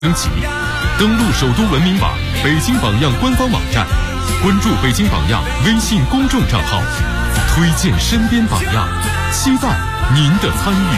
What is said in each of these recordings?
升级，登录首都文明网北京榜样官方网站，关注北京榜样微信公众账号，推荐身边榜样，期待您的参与。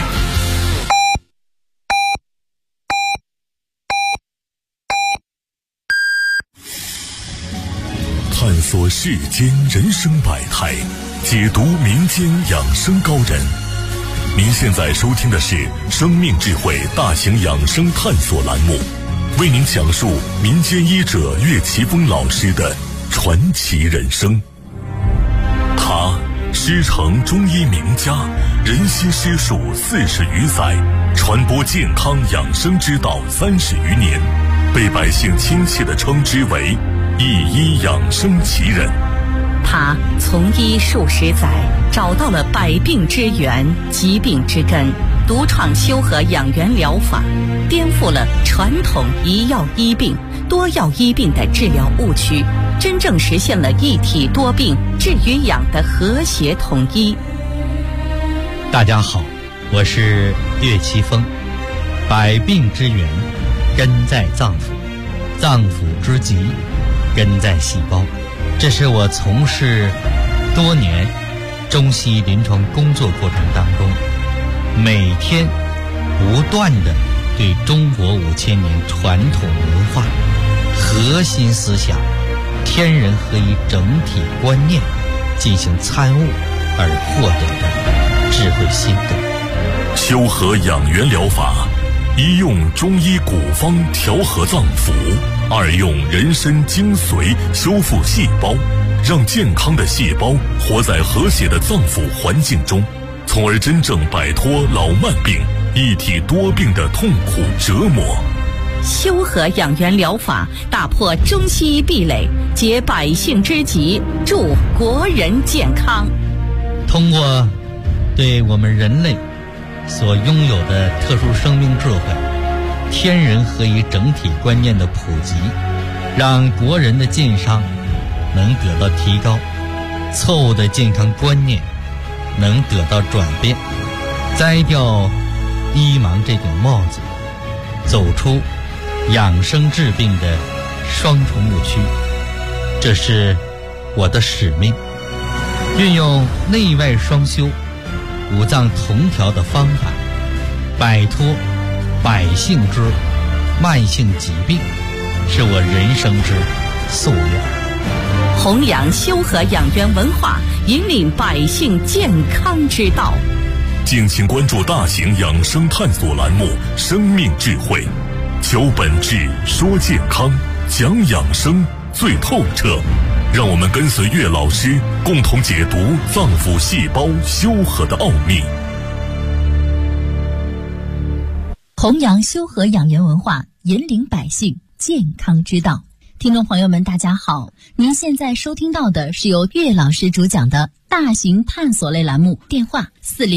探索世间人生百态，解读民间养生高人。您现在收听的是生命智慧大型养生探索栏目，为您讲述民间医者岳奇峰老师的传奇人生。他师承中医名家，人心师术40余载，传播健康养生之道30余年，被百姓亲切地称之为一医养生奇人。 他从医数十载，找到了百病之源、疾病之根，独创修和养元疗法，颠覆了传统一药医病、多药医病的治疗误区，真正实现了一体多病治与养的和谐统一。 大家好，我是岳奇峰。百病之源根在脏腑，脏腑之疾根在细胞。这是我从事多年中西医临床工作过程当中，每天不断地对中国5000年传统文化核心思想天人合一整体观念进行参悟而获得的智慧心得。 修和养元疗法，一用中医古方调和脏腑，二用人参精髓修复细胞，让健康的细胞活在和谐的脏腑环境中，从而真正摆脱老慢病、一体多病的痛苦折磨。 修和养元疗法打破中西医壁垒，解百姓之急，助国人健康。 通过对我们人类所拥有的特殊生命智慧、天人合一整体观念的普及，让国人的健康能得到提高，错误的健康观念能得到转变，摘掉医盲这顶帽子，走出养生治病的双重误区。这是我的使命，运用内外双修、五脏同调的方法，摆脱百姓之慢性疾病，是我人生之夙愿。 弘扬修和养元文化，引领百姓健康之道。 敬请关注大型养生探索栏目《生命智慧》，求本质，说健康，讲养生最透彻。让我们跟随岳老师，共同解读脏腑细胞修和的奥秘。 弘扬修和养元文化，引领百姓健康之道。听众朋友们大家好，您现在收听到的是由岳老师主讲的大型探索类栏目，电话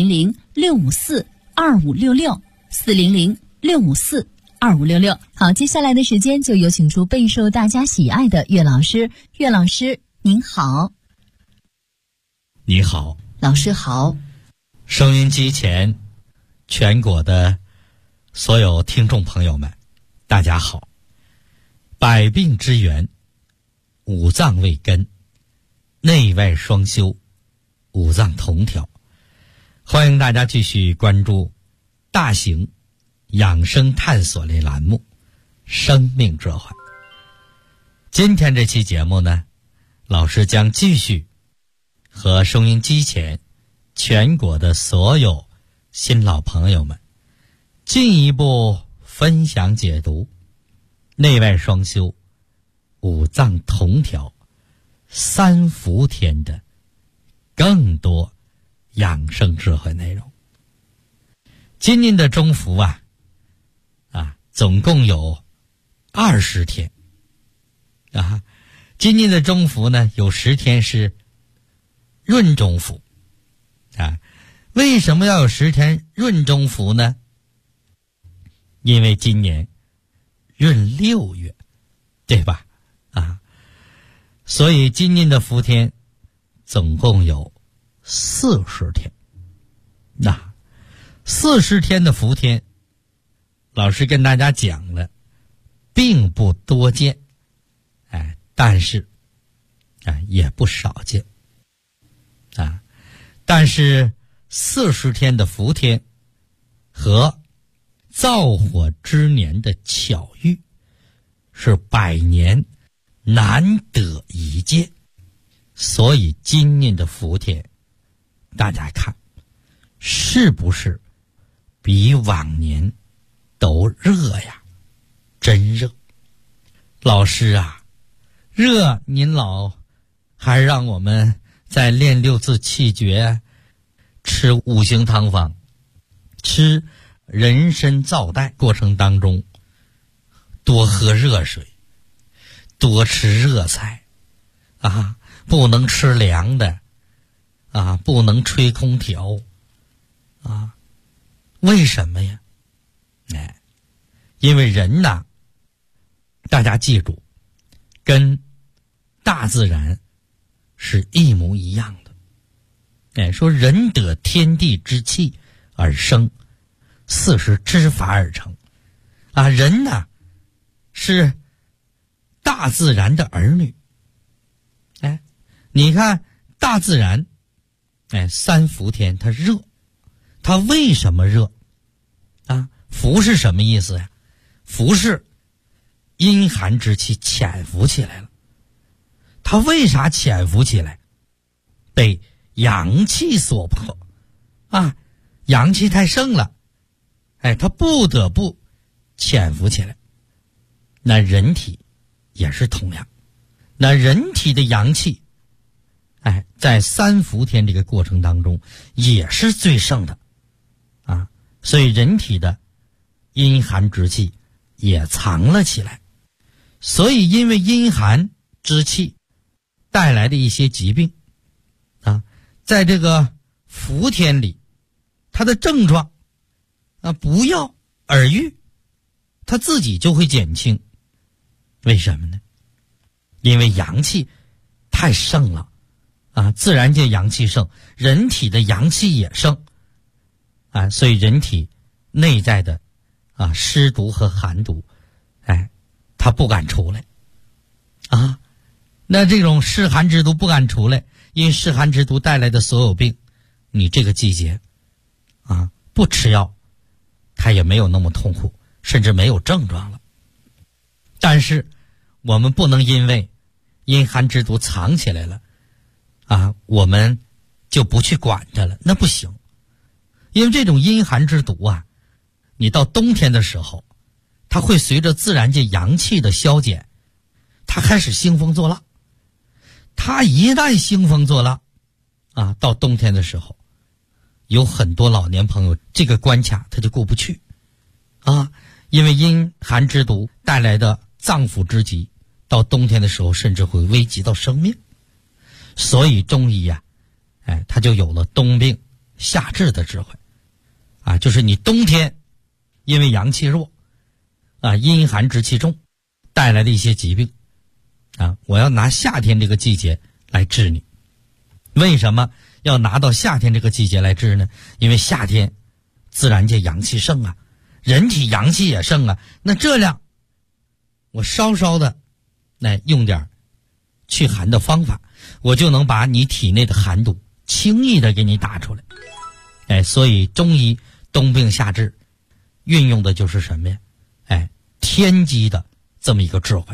400-654-2566 400-654-2566。好，接下来的时间就有请出备受大家喜爱的岳老师。岳老师您好。 你好。 老师好。 收音机前全国的所有听众朋友们大家好。百病之源，五脏为根，内外双修，五脏同调。欢迎大家继续关注大型养生探索类栏目生命智慧。今天这期节目呢，老师将继续和收音机前全国的所有新老朋友们进一步分享解读内外双修、五脏同调、三伏天的更多养生智慧内容。今年的中伏总共有20天今年的中伏呢，有10天是闰中伏为什么要有10天闰中伏呢？因为今年闰6月，对吧？所以今年的伏天总共有40天。40天的伏天，老师跟大家讲了并不多见，但是也不少见但是40天的伏天和灶火之年的巧遇是100年难得一见，所以今年的伏天大家看是不是比往年都热呀？真热。老师啊，热您老还让我们在练6字气诀，吃5行汤方，吃人参皂带过程当中多喝热水，多吃热菜不能吃凉的不能吹空调为什么呀？因为人呐，大家记住，跟大自然是一模一样的。说人得天地之气而生，四时之法而成人呐是大自然的儿女。你看大自然3伏天它热，它为什么热伏是什么意思呀？伏是阴寒之气潜伏起来了。它为啥潜伏起来？被阳气所迫阳气太盛了它不得不潜伏起来。那人体也是同样，那人体的阳气在3伏天这个过程当中也是最盛的所以人体的阴寒之气也藏了起来。所以因为阴寒之气带来的一些疾病在这个伏天里，它的症状不药而愈，它自己就会减轻。为什么呢？因为阳气太盛了自然界阳气盛，人体的阳气也盛所以人体内在的湿毒和寒毒它不敢出来那这种湿寒之毒不敢出来，因湿寒之毒带来的所有病，你这个季节不吃药它也没有那么痛苦，甚至没有症状了。但是我们不能因为阴寒之毒藏起来了我们就不去管它了，那不行。因为这种阴寒之毒你到冬天的时候，它会随着自然界阳气的消减，它开始兴风作浪。它一旦兴风作浪到冬天的时候，有很多老年朋友这个关卡他就过不去因为阴寒之毒带来的脏腑之疾，到冬天的时候甚至会危及到生命。所以中医它就有了冬病夏治的智慧就是你冬天因为阳气弱阴寒之气重带来的一些疾病我要拿夏天这个季节来治你。为什么要拿到夏天这个季节来治呢？因为夏天自然界阳气盛人体阳气也盛那这样我稍稍的来用点去寒的方法，我就能把你体内的寒毒轻易的给你打出来。所以中医冬病夏治运用的就是什么呀？天机的这么一个智慧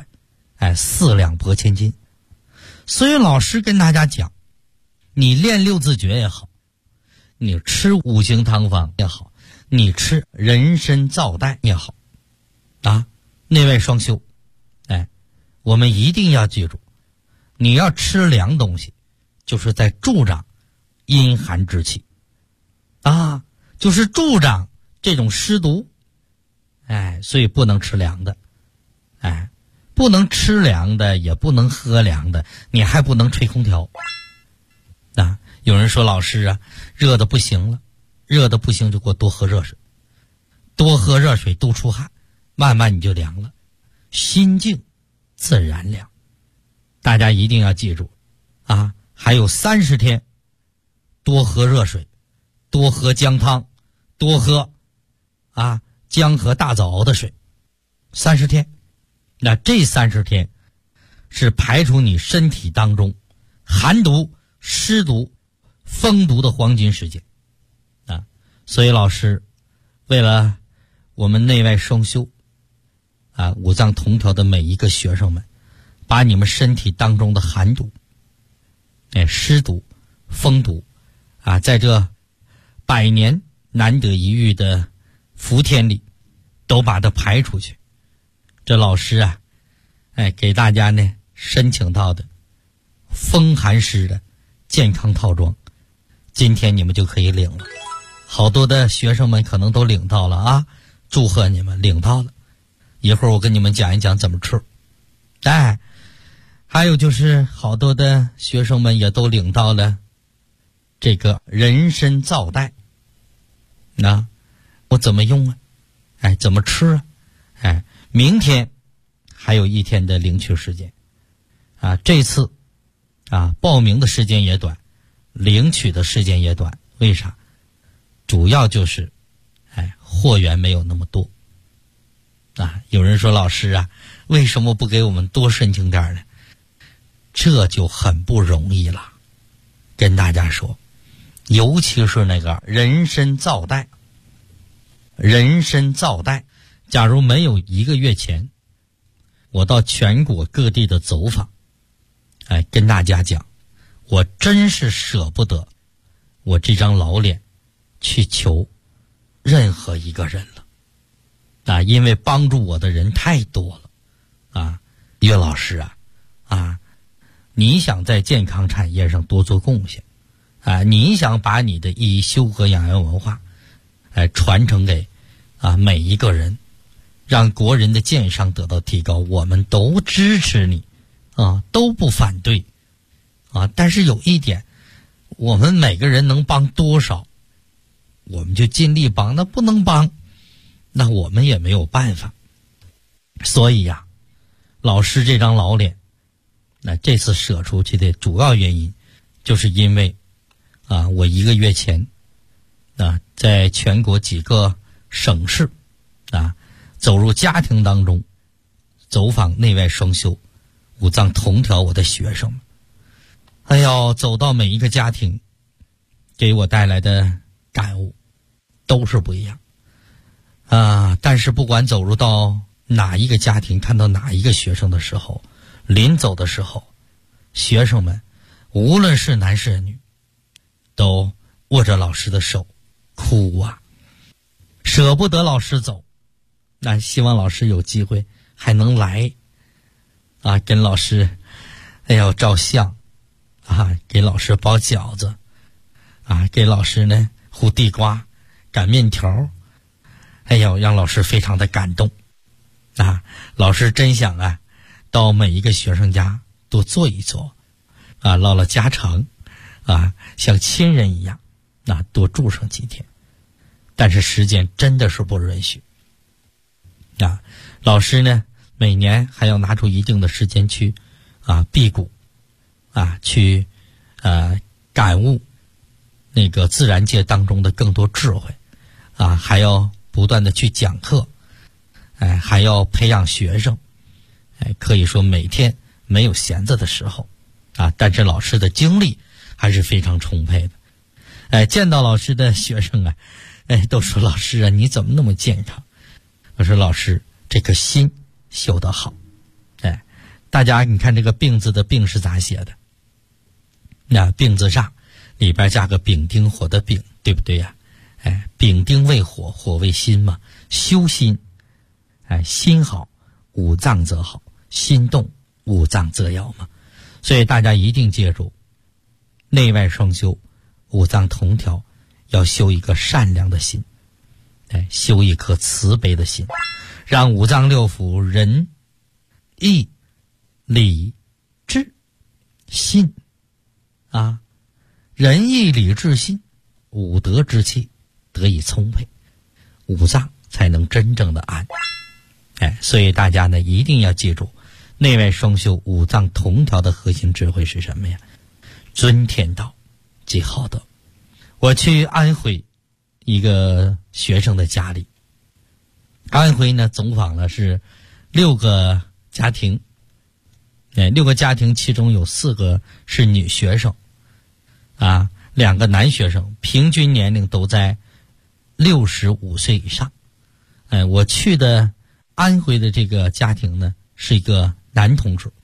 ，4两拨千斤。所以老师跟大家讲，你练6字诀也好，你吃5行汤方也好，你吃人参皂带也好内外双修我们一定要记住，你要吃凉东西就是在助长阴寒之气就是助长这种湿毒所以不能吃凉的不能吃凉的，也不能喝凉的，你还不能吹空调有人说老师热的不行了，热的不行就给我多喝热水，多喝热水多出汗，慢慢你就凉了，心静自然凉。大家一定要记住还有30天多喝热水，多喝姜汤，多喝姜和大枣熬的水，30天那这30天是排除你身体当中寒毒、湿毒、风毒的黄金时间啊！所以老师为了我们内外双修啊，五脏同调的每一个学生们，把你们身体当中的寒毒、湿毒、风毒啊，在这100年难得一遇的伏天里，都把它排出去。这老师啊，给大家呢申请到的风寒湿的健康套装，今天你们就可以领了。好多的学生们可能都领到了啊，祝贺你们领到了。一会儿我跟你们讲一讲怎么吃。还有就是好多的学生们也都领到了这个人参皂带。那我怎么用啊？怎么吃啊？明天还有1天的领取时间啊，这次啊报名的时间也短，领取的时间也短。为啥？主要就是货源没有那么多啊。有人说老师啊，为什么不给我们多申请点呢？这就很不容易了。跟大家说，尤其是那个人参皂带，假如没有1个月前我到全国各地的走访，跟大家讲，我真是舍不得我这张老脸去求任何一个人了啊，因为帮助我的人太多了啊。岳老师啊，你想在健康产业上多做贡献啊，你想把你的医修和养元文化传承给每一个人，让国人的健商得到提高，我们都支持你啊，都不反对啊。但是有一点，我们每个人能帮多少我们就尽力帮，那不能帮那我们也没有办法。所以呀，老师这张老脸那这次舍出去的主要原因就是因为我1个月前在全国几个省市走入家庭当中，走访内外双修、五脏同调我的学生们，走到每一个家庭，给我带来的感悟都是不一样但是不管走入到哪一个家庭，看到哪一个学生的时候，临走的时候，学生们无论是男是女，都握着老师的手哭啊，舍不得老师走。那希望老师有机会还能来跟老师照相给老师包饺子给老师呢糊地瓜、擀面条，让老师非常的感动老师真想到每一个学生家多坐一坐唠唠家常像亲人一样多住上几天，但是时间真的是不允许老师呢每年还要拿出一定的时间去辟谷去感悟那个自然界当中的更多智慧还要不断的去讲课还要培养学生可以说每天没有闲着的时候但是老师的精力还是非常充沛的见到老师的学生都说老师你怎么那么健康？我说老师这颗心修得好大家你看这个病字的病是咋写的？那病字上里边加个丙丁火的丙，对不对呀？丙丁为火，火为心嘛，修心心好五脏则好，心动五脏则要嘛。所以大家一定记住，内外双修，五脏同调，要修一个善良的心修一颗慈悲的心，让五脏六腑仁义礼智信仁义礼智信五德之气得以充沛，五脏才能真正的安所以大家呢一定要记住，内外双修五脏同调的核心智慧是什么呀？尊天道即好德。我去安徽一个学生的家里，安徽呢总访了是6个家庭，6个家庭其中有4个是女学生，啊，2个男学生，平均年龄都在65岁以上。我去的安徽的这个家庭呢，是一个男同志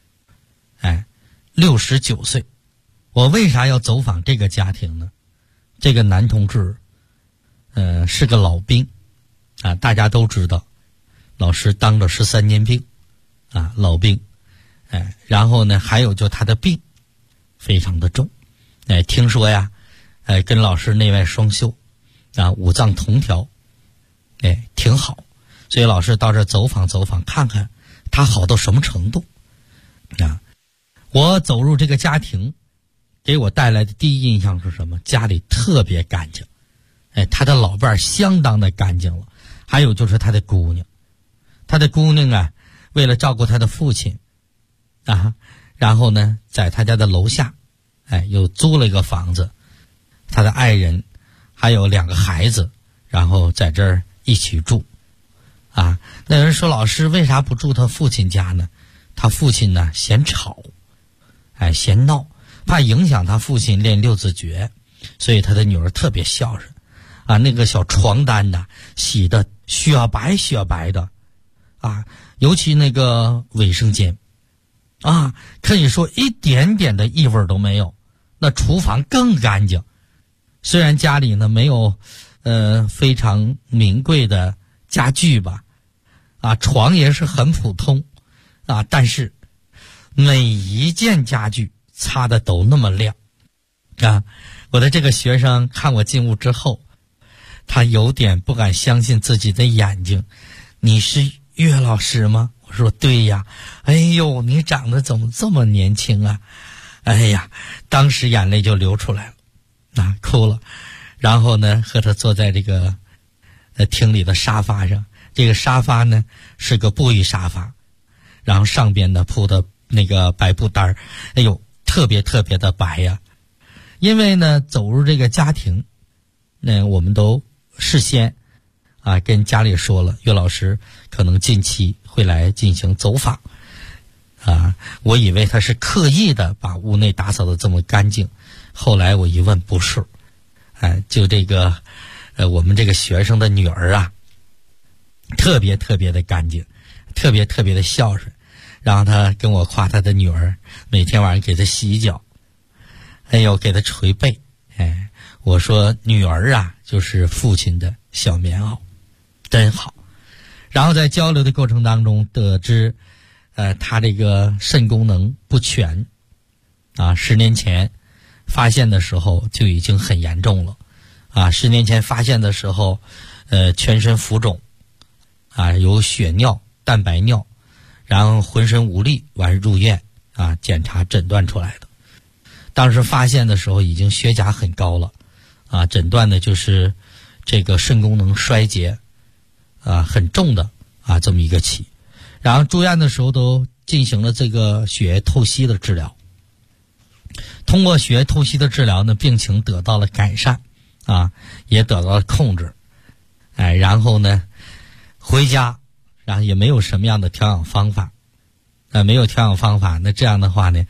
，69岁。我为啥要走访这个家庭呢？这个男同志是个老兵啊，大家都知道老师当了13年兵啊，老兵。然后呢，还有就他的病非常的重，听说呀跟老师内外双修啊，五脏同调，挺好。所以老师到这走访走访，看看他好到什么程度啊。我走入这个家庭，给我带来的第一印象是什么？家里特别干净，他的老伴儿相当的干净了。还有就是他的姑娘啊，为了照顾他的父亲啊，然后呢在他家的楼下又租了一个房子，他的爱人还有2个孩子，然后在这儿一起住啊。那有人说，老师为啥不住他父亲家呢？他父亲呢嫌吵，嫌闹，怕影响他父亲练6字诀，所以他的女儿特别孝顺啊。那个小床单呢洗的雪白的啊，尤其那个卫生间啊，可以说一点点的异味都没有。那厨房更干净，虽然家里呢没有非常名贵的家具吧，啊，床也是很普通啊，但是每一件家具擦的都那么亮啊。我的这个学生看我进屋之后，他有点不敢相信自己的眼睛。你是岳老师吗？我说对呀。哎呦，你长得怎么这么年轻啊？哎呀，当时眼泪就流出来了啊，哭了。然后呢和他坐在这个厅里的沙发上，这个沙发呢是个布艺沙发，然后上边呢铺的那个白布单，哎呦特别特别的白呀。因为呢走入这个家庭，我们都事先啊跟家里说了，岳老师可能近期会来进行走访啊。我以为他是刻意的把屋内打扫的这么干净，后来我一问不是，就这个我们这个学生的女儿啊，特别特别的干净，特别特别的孝顺。然后他跟我夸他的女儿每天晚上给他洗脚，哎呦给他捶背，我说女儿啊就是父亲的小棉袄，真好。然后在交流的过程当中得知他这个肾功能不全啊，10年前发现的时候就已经很严重了啊。10年前发现的时候全身浮肿啊，有血尿、蛋白尿，然后浑身无力，完入院啊，检查诊断出来的。当时发现的时候已经血钾很高了啊，诊断的就是这个肾功能衰竭啊，很重的啊这么一个期。然后住院的时候都进行了这个血液透析的治疗，通过血液透析的治疗呢，病情得到了改善啊，也得到了控制。然后呢回家，然后也没有什么样的调养方法，没有调养方法，那这样的话呢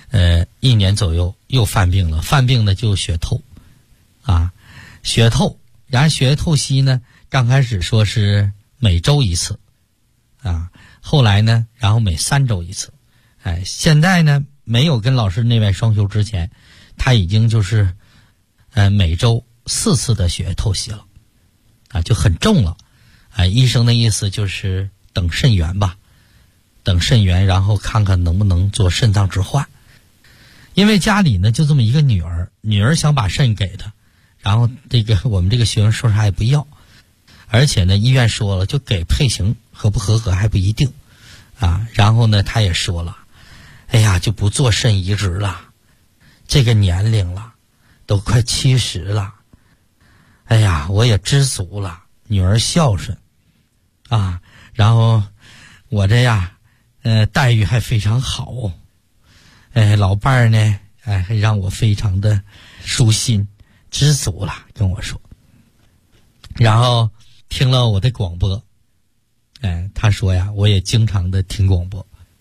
1年左右又犯病了。犯病呢就血透啊，血透。然后血液透析呢刚开始说是每周1次啊，后来呢然后每3周1次。现在呢没有跟老师内外双修之前，他已经就是每周4次的血液透析了啊，就很重了啊。医生的意思就是等肾源吧，等肾源，然后看看能不能做肾脏置换。因为家里呢就这么一个女儿想把肾给他，然后这个我们这个学生说啥也不要，而且呢医院说了就给配型合不合格还不一定啊。然后呢他也说了，哎呀就不做肾移植了，这个年龄了都快70了，哎呀我也知足了，女儿孝顺啊，然后我这呀待遇还非常好，老伴儿呢还让我非常的舒心，知足了跟我说。然后听了我的广播，他说呀我也经常的听广播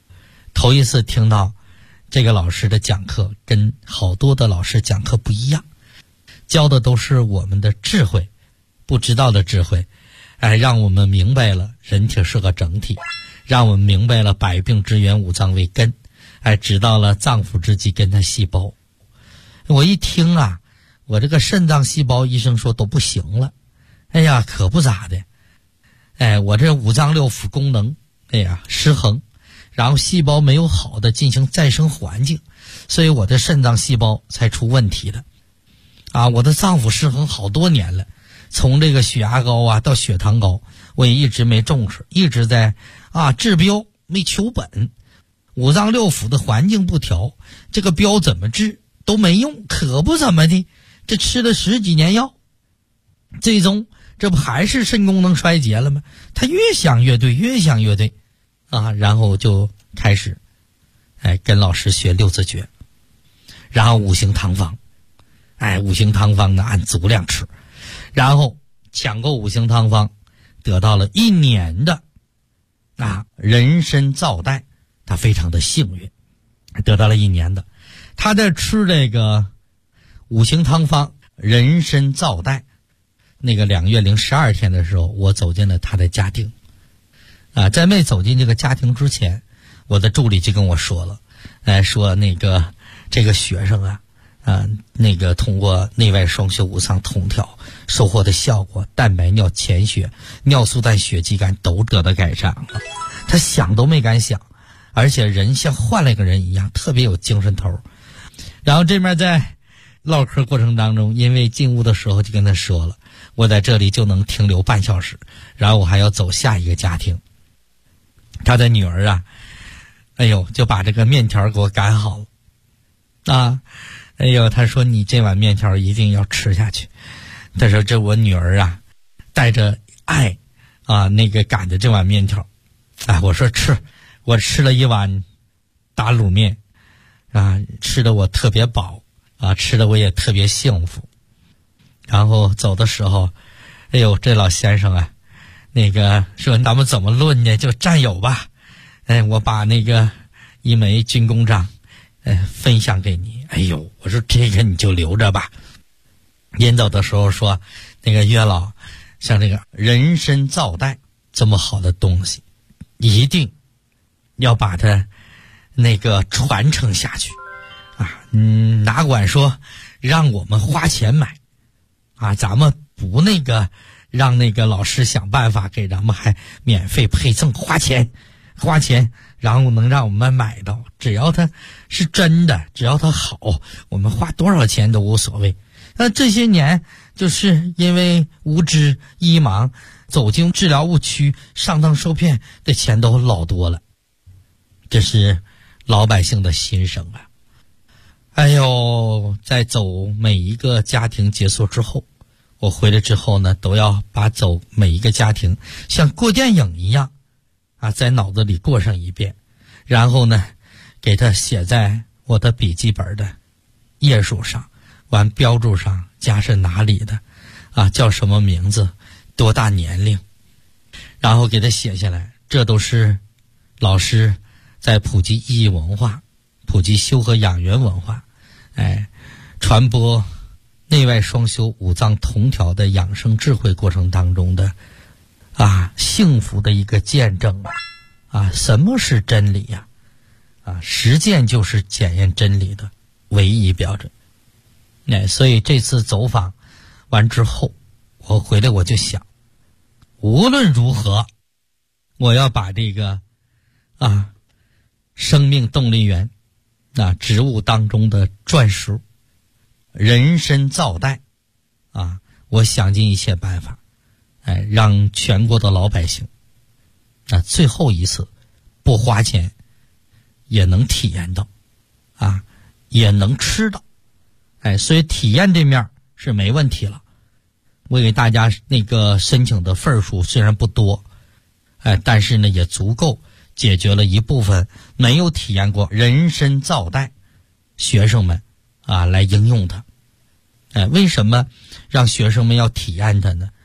头一次听到这个老师的讲课跟好多的老师讲课不一样，教的都是我们的智慧，不知道的智慧，让我们明白了人体是个整体，让我们明白了百病之源五脏为根，知道了脏腑之气跟它细胞。我一听啊，我这个肾脏细胞医生说都不行了，哎呀可不咋的，我这五脏六腑功能失衡，然后细胞没有好的进行再生环境，所以我的肾脏细胞才出问题的我的脏腑失衡好多年了，从这个血压高到血糖高，我也一直没重视，一直在治标没求本，五脏六腑的环境不调，这个标怎么治都没用，可不怎么的，这吃了10几年药，最终这不还是肾功能衰竭了吗？他越想越对，越想越对然后就开始跟老师学6字诀，然后5行汤方5行汤方呢按足量吃，然后抢购5行汤方，得到了1年的人参皂苷，他非常的幸运，得到了1年的。他在吃这个5行汤方人参皂苷那个2月零12天的时候，我走进了他的家庭在没走进这个家庭之前，我的助理就跟我说了，说那个这个学生那个通过内外双修五脏同调收获的效果，蛋白尿、潜血、尿素氮、血肌酐都得到改善了。他想都没敢想，而且人像换了一个人一样，特别有精神头。然后这边在唠嗑过程当中，因为进屋的时候就跟他说了，我在这里就能停留半小时，然后我还要走下一个家庭。他的女儿就把这个面条给我擀好了他说你这碗面条一定要吃下去。他说这我女儿带着爱那个擀的这碗面条我说吃，我吃了一碗打卤面吃的我特别饱吃的我也特别幸福。然后走的时候这老先生那个说咱们怎么论呢，就战友吧，我把那个一枚军功章分享给你。我说这个你就留着吧。临走的时候说，那个岳老，像这个人参皂苷这么好的东西，一定要把它那个传承下去哪管说让我们花钱买咱们不那个让那个老师想办法给咱们还免费配赠，花钱，然后能让我们买到，只要它是真的，只要它好，我们花多少钱都无所谓。那这些年就是因为无知一盲，走进治疗误区，上当受骗的钱都老多了，这是老百姓的心声在走每一个家庭结束之后，我回来之后呢，都要把走每一个家庭像过电影一样在脑子里过上一遍，然后呢给它写在我的笔记本的页数上，完标注上家是哪里的叫什么名字，多大年龄，然后给它写下来。这都是老师在普及意义文化，普及修和养元文化，传播内外双修五脏同调的养生智慧过程当中的幸福的一个见证什么是真理实践就是检验真理的唯一标准。所以这次走访完之后，我回来我就想，无论如何我要把这个生命动力源植物当中的篆书人参皂苷我想尽一切办法让全国的老百姓最后一次不花钱也能体验到也能吃到所以体验这面是没问题了。我给大家那个申请的份数虽然不多但是呢也足够解决了一部分没有体验过人参皂苷学生们来应用它。为什么让学生们要体验它呢？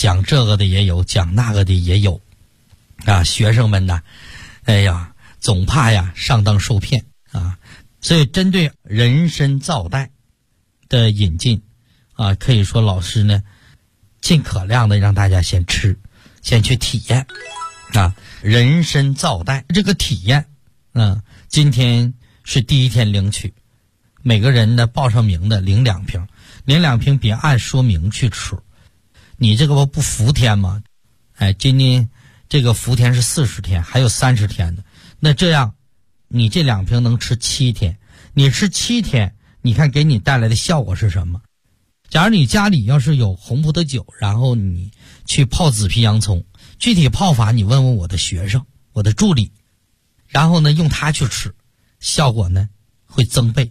讲这个的也有，讲那个的也有啊。学生们呢，哎呀，总怕呀上当受骗啊。所以针对人参皂苷的引进啊，可以说老师呢尽可量的让大家先吃，先去体验啊。人参皂苷这个体验今天是第一天领取，每个人呢报上名的领2瓶，领2瓶别按说明去吃。你这个不伏天吗？今天这个伏天是40天，还有30天的。那这样你这2瓶能吃7天，你吃7天，你看给你带来的效果是什么？假如你家里要是有红葡萄酒，然后你去泡紫皮洋葱，具体泡法你问问我的学生，我的助理，然后呢用它去吃，效果呢会增倍，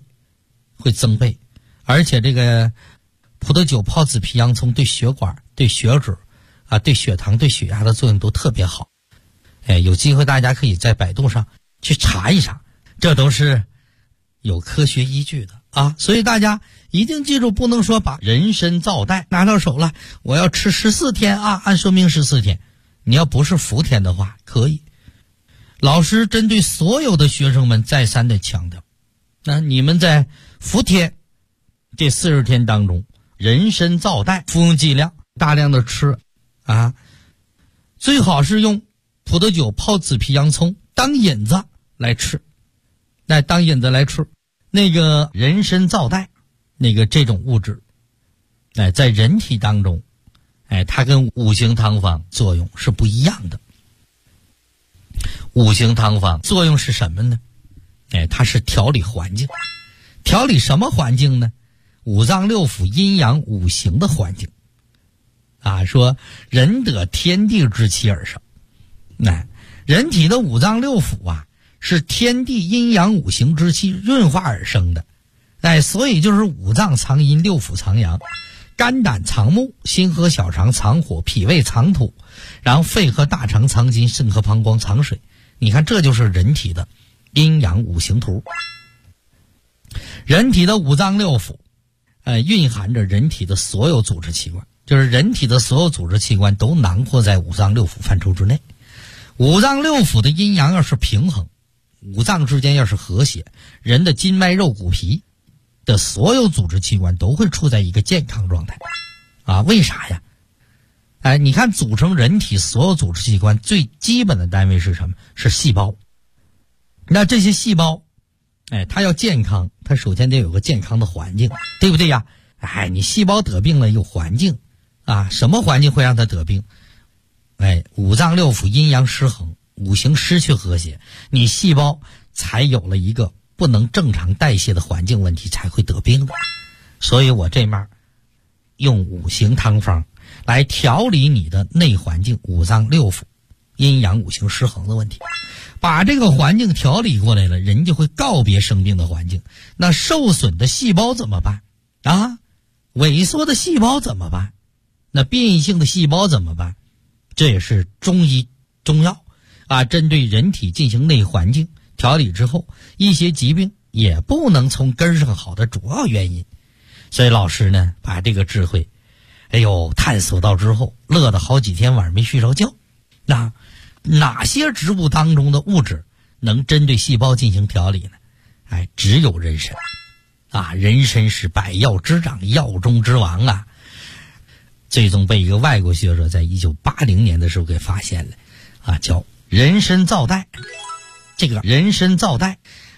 而且这个葡萄酒泡紫皮洋葱对血管、对血脂啊、对血糖、对血压的作用都特别好。有机会大家可以在百度上去查一查，这都是有科学依据的啊。所以大家一定记住，不能说把人参皂苷拿到手了，我要吃14天啊，按说明14天。你要不是伏天的话，可以。老师针对所有的学生们再三的强调，那你们在伏天这40天当中，人参皂苷服用剂量大量的吃啊，最好是用葡萄酒泡紫皮洋葱当引子来吃，那个人参皂苷这种物质在人体当中它跟五行汤方作用是不一样的。五行汤方作用是什么呢？它是调理环境。调理什么环境呢？五脏六腑阴阳五行的环境啊。说人得天地之气而生，人体的五脏六腑啊是天地阴阳五行之气润化而生的。所以就是五脏藏阴，六腑藏阳，肝胆藏木，心和小肠藏火，脾胃藏土，然后肺和大肠藏金，肾和膀胱藏水。你看，这就是人体的阴阳五行图。人体的五脏六腑蕴含着人体的所有组织器官，就是人体的所有组织器官都囊括在五脏六腑范畴之内。五脏六腑的阴阳要是平衡，五脏之间要是和谐，人的筋脉肉骨皮的所有组织器官都会处在一个健康状态啊。为啥呀？你看组成人体所有组织器官最基本的单位是什么？是细胞。那这些细胞它要健康，它首先得有个健康的环境，对不对呀？你细胞得病了有环境啊，什么环境会让它得病？五脏六腑阴阳失衡，五行失去和谐，你细胞才有了一个不能正常代谢的环境问题，才会得病的。所以我这面用五行汤方来调理你的内环境，五脏六腑阴阳五行失衡的问题，把这个环境调理过来了，人就会告别生病的环境。那受损的细胞怎么办啊？萎缩的细胞怎么办？那变异性的细胞怎么办？这也是中医中药啊，针对人体进行内环境调理之后，一些疾病也不能从根上好的主要原因。所以老师呢把这个智慧探索到之后，乐得好几天晚上没睡着觉。那哪些植物当中的物质能针对细胞进行调理呢？只有人参啊，人参是百药之长，药中之王啊。最终被一个外国学者在1980年的时候给发现了啊，叫人参皂苷。这个人参皂苷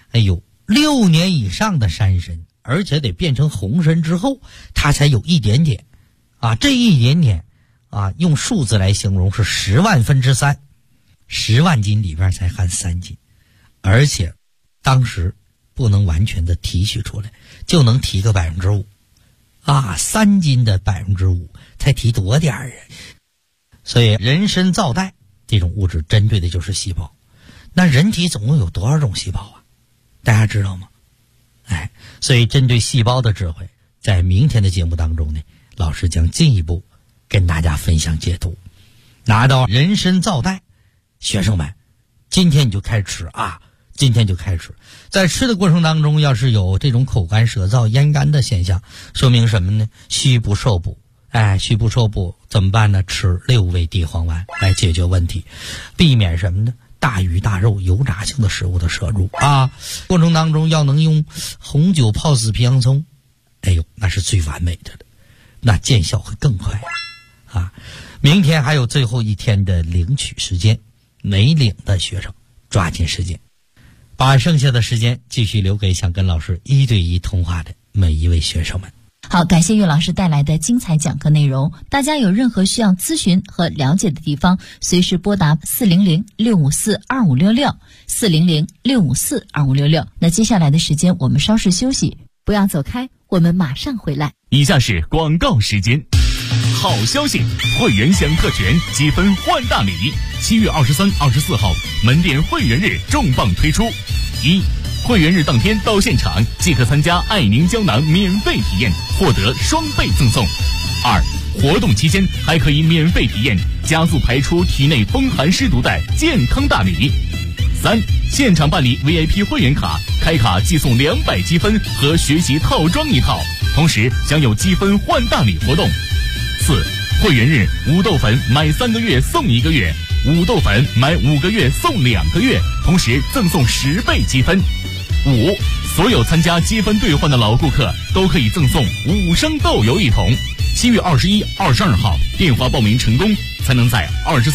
6年以上的山参，而且得变成红参之后它才有一点点啊，这一点点啊，用数字来形容是10万分之3，10万斤里边才含3斤，而且当时不能完全的提取出来，就能提个5%啊，3斤的5%才提多点儿啊。所以人参皂苷这种物质针对的就是细胞。那人体总共有多少种细胞啊？大家知道吗？所以针对细胞的智慧，在明天的节目当中呢，老师将进一步跟大家分享解读。拿到人参皂苷，学生们今天你就开始吃啊，今天就开始。在吃的过程当中，要是有这种口干舌燥咽干的现象，说明什么呢？虚不受补， 虚不受补怎么办呢？吃6味地黄丸来解决问题，避免什么呢？大鱼大肉油炸性的食物的摄入啊。过程当中要能用红酒泡死皮洋葱，哎呦，那是最完美的了，那见效会更快啊。明天还有最后一天的领取时间，没领的学生抓紧时间，把剩下的时间继续留给想跟老师1对1通话的每一位学生们。 好，感谢岳老师带来的精彩讲课内容。大家有任何需要咨询和了解的地方，随时拨打400-654-2566，400-654-2566。那接下来的时间我们稍事休息，不要走开，我们马上回来。 以下是广告时间。好消息，会员享特权，积分换大礼。7月23、24号门店会员日重磅推出。1、会员日当天到现场即可参加爱宁胶囊免费体验，获得双倍赠送。2、活动期间还可以免费体验加速排出体内风寒湿毒的健康大礼。3、现场办理 VIP 会员卡，开卡即送200积分和学习套装1套，同时享有积分换大礼活动。4、会员日五豆粉买3个月送1个月，五豆粉买5个月送2个月，同时赠送10倍积分。5、所有参加积分兑换的老顾客都可以赠送5升豆油1桶。7月21、22号电话报名成功，才能在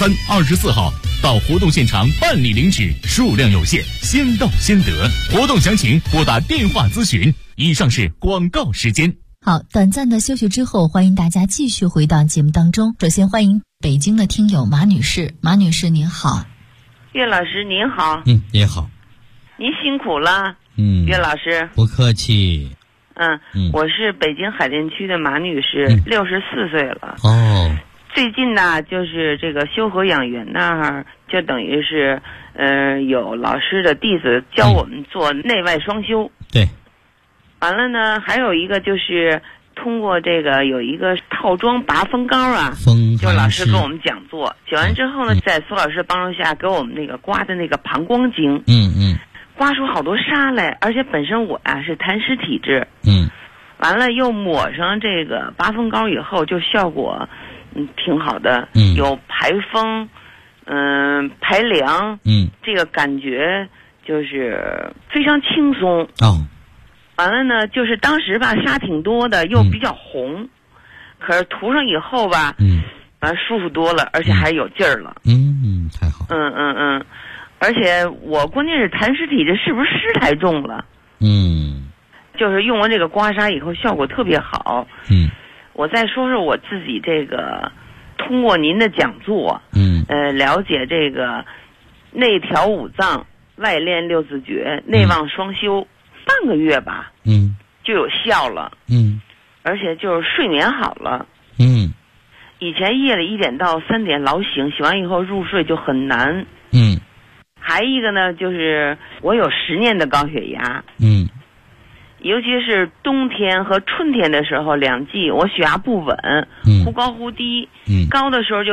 23、24号到活动现场办理领取，数量有限，先到先得。活动详情拨打电话咨询。以上是广告时间。 好，短暂的休息之后，欢迎大家继续回到节目当中。首先欢迎北京的听友马女士。马女士您好。 岳老师您好。 您好。 您辛苦了。岳老师不客气。 我是北京海淀区的马女士，64岁了。 哦。 最近呢，就是这个修和养元那儿，就等于是有老师的弟子教我们做内外双修。 对。 完了呢，还有一个就是通过这个有一个套装拔风膏啊，就老师跟我们讲座，讲完之后呢，在苏老师帮助下给我们那个刮的那个膀胱经，刮出好多痧来，而且本身我是痰湿体质，完了又抹上这个拔风膏以后，就效果挺好的，有排风，排凉，这个感觉就是非常轻松。完了呢，就是当时吧痧挺多的，又比较红，可是涂上以后吧，舒服多了，而且还有劲儿了。 太好。 而且我关键是痰湿体质，是不是湿太重了？就是用完这个刮痧以后，效果特别好。我再说说我自己这个，通过您的讲座，了解这个内调五脏、外练六字诀、内旺双修。半个月吧，就有效了，而且就是睡眠好了，以前夜里1点到3点老醒，醒完以后入睡就很难，还一个呢，就是我有10年的高血压，尤其是冬天和春天的时候2季，我血压不稳，忽高忽低，高的时候就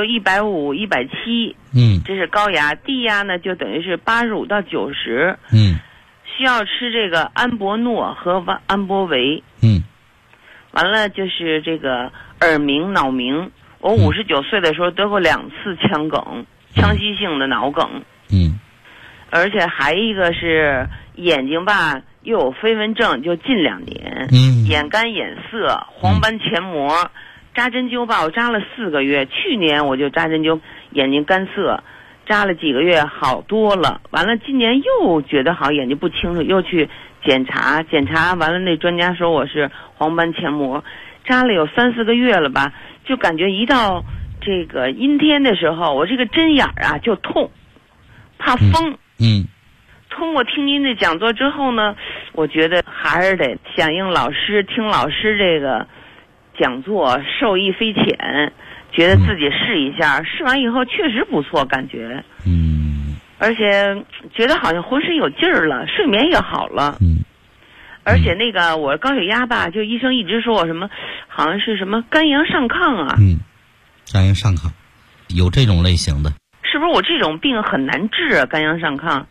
150、170，这是高压，低压呢就等于是85到90，需要吃这个安博诺和安博维，完了就是这个耳鸣、脑鸣。我59岁的时候得过2次腔梗，腔隙性的脑梗，而且还一个是眼睛吧又有飞蚊症，就近2年，眼干眼涩、黄斑前膜，扎针灸吧我扎了4个月，去年我就扎针灸，眼睛干涩。扎了几个月好多了，完了今年又觉得好，眼睛不清楚，又去检查完了，那专家说我是黄斑前膜，扎了有3、4个月了吧，就感觉一到这个阴天的时候，我这个针眼就痛，怕风。通过听您的讲座之后呢，我觉得还是得响应老师，听老师这个讲座，受益匪浅。觉得自己试一下，试完以后确实不错，感觉，而且觉得好像浑身有劲儿了，睡眠也好了，而且那个我高血压吧，就医生一直说我什么，好像是什么肝阳上亢啊， 肝阳上亢，有这种类型的， 是不是我这种病很难治啊？肝阳上亢，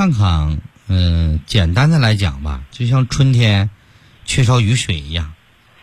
简单的来讲吧，就像春天缺少雨水一样，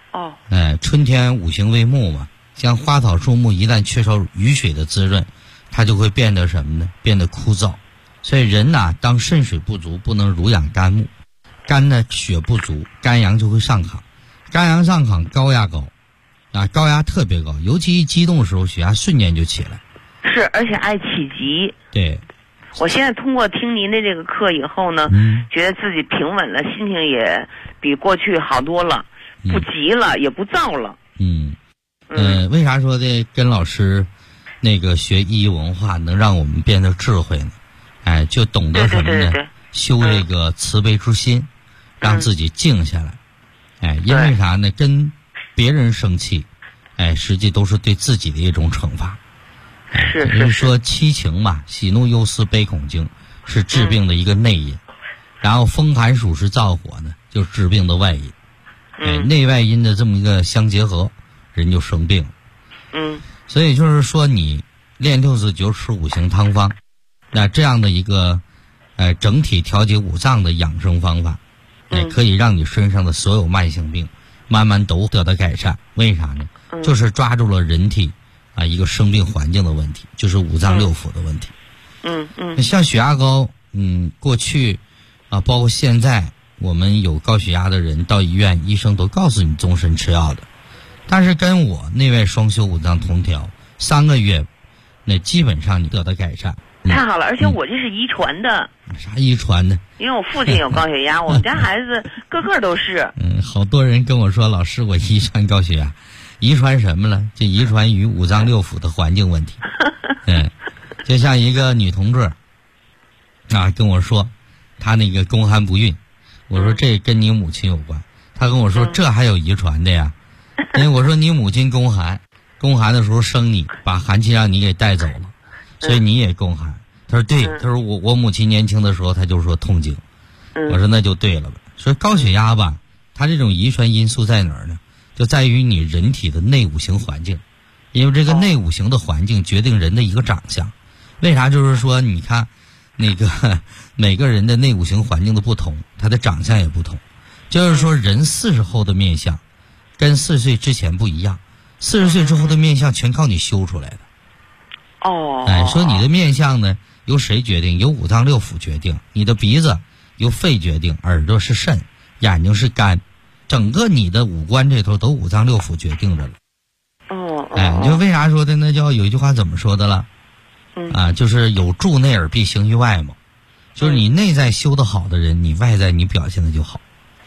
哦。 春天五行为木嘛，像花草树木一旦缺少雨水的滋润，它就会变得什么呢？变得枯燥。所以人呐，当肾水不足，不能濡养肝木，肝呢血不足，肝阳就会上亢，肝阳上亢，高压高，高压特别高，尤其一激动的时候，血压瞬间就起来。 是，而且爱起急。 对。 我现在通过听您的这个课以后呢，觉得自己平稳了，心情也比过去好多了，不急了，也不躁了。 为啥说的跟老师那个学医文化能让我们变得智慧呢？就懂得什么呢？ 对， 修这个慈悲之心，让自己静下来。因为啥呢？跟别人生气，实际都是对自己的一种惩罚。 是说七情嘛，喜怒忧思悲恐惊是治病的一个内因，然后风寒暑湿燥火呢，就是治病的外因。内外因的这么一个相结合，人就生病了。所以就是说，你练69吃五行汤方，那这样的一个整体调节五脏的养生方法，可以让你身上的所有慢性病慢慢都得到改善。为啥呢？就是抓住了人体一个生病环境的问题，就是五脏六腑的问题。像血压高，过去包括现在，我们有高血压的人到医院，医生都告诉你终身吃药的。但是跟我内外双修五脏同调3个月，那基本上你得到改善。 太好了，而且我这是遗传的。 啥遗传呢？ 因为我父亲有高血压，我们家孩子个个都是。 好多人跟我说，老师，我遗传高血压。遗传什么了？就遗传于五脏六腑的环境问题。就像一个女同志跟我说，她那个宫寒不孕，我说这跟你母亲有关。她跟我说这还有遗传的呀？因为我说你母亲宫寒的时候生你，把寒气让你给带走了，所以你也宫寒。她说对，她说我母亲年轻的时候她就说痛经。我说那就对了吧。所以高血压吧，它这种遗传因素在哪儿呢？就在于你人体的内五行环境，因为这个内五行的环境决定人的一个长相。为啥？就是说你看那个每个人的内五行环境的不同，他的长相也不同。就是说人40后的面相跟40岁之前不一样，40岁之后的面相全靠你修出来的。说你的面相呢由谁决定？由五脏六腑决定。你的鼻子由肺决定，耳朵是肾，眼睛是肝，整个你的五官这头都五脏六腑决定着了。你就为啥说的那叫有一句话怎么说的了？就是有助内而必行于外嘛。就是你内在修得好的人，你外在你表现的就好。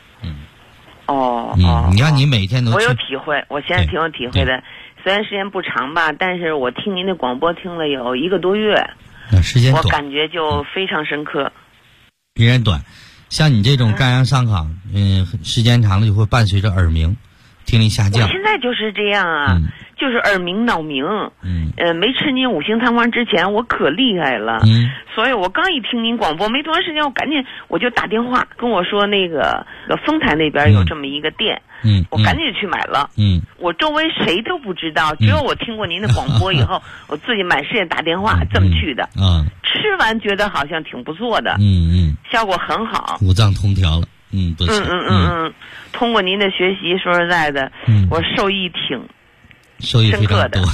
你让你每天都我有体会，我现在挺有体会的。虽然时间不长吧，但是我听您的广播听了有1个多月， 时间短， 我感觉就非常深刻。 时间短，像你这种肝阳上亢，时间长了就会伴随着耳鸣、听力下降。 我现在就是这样啊，就是耳鸣、脑鸣。没吃您五行汤方之前，我可厉害了。所以我刚一听您广播，没多长时间，我就打电话跟我说那个丰台那边有这么一个店。我赶紧就去买了。我周围谁都不知道，只有我听过您的广播以后，我自己满世界打电话这么去的。吃完觉得好像挺不错的。效果很好。 五脏通调了。不错。 通过您的学习，说实在的，我受益非常多。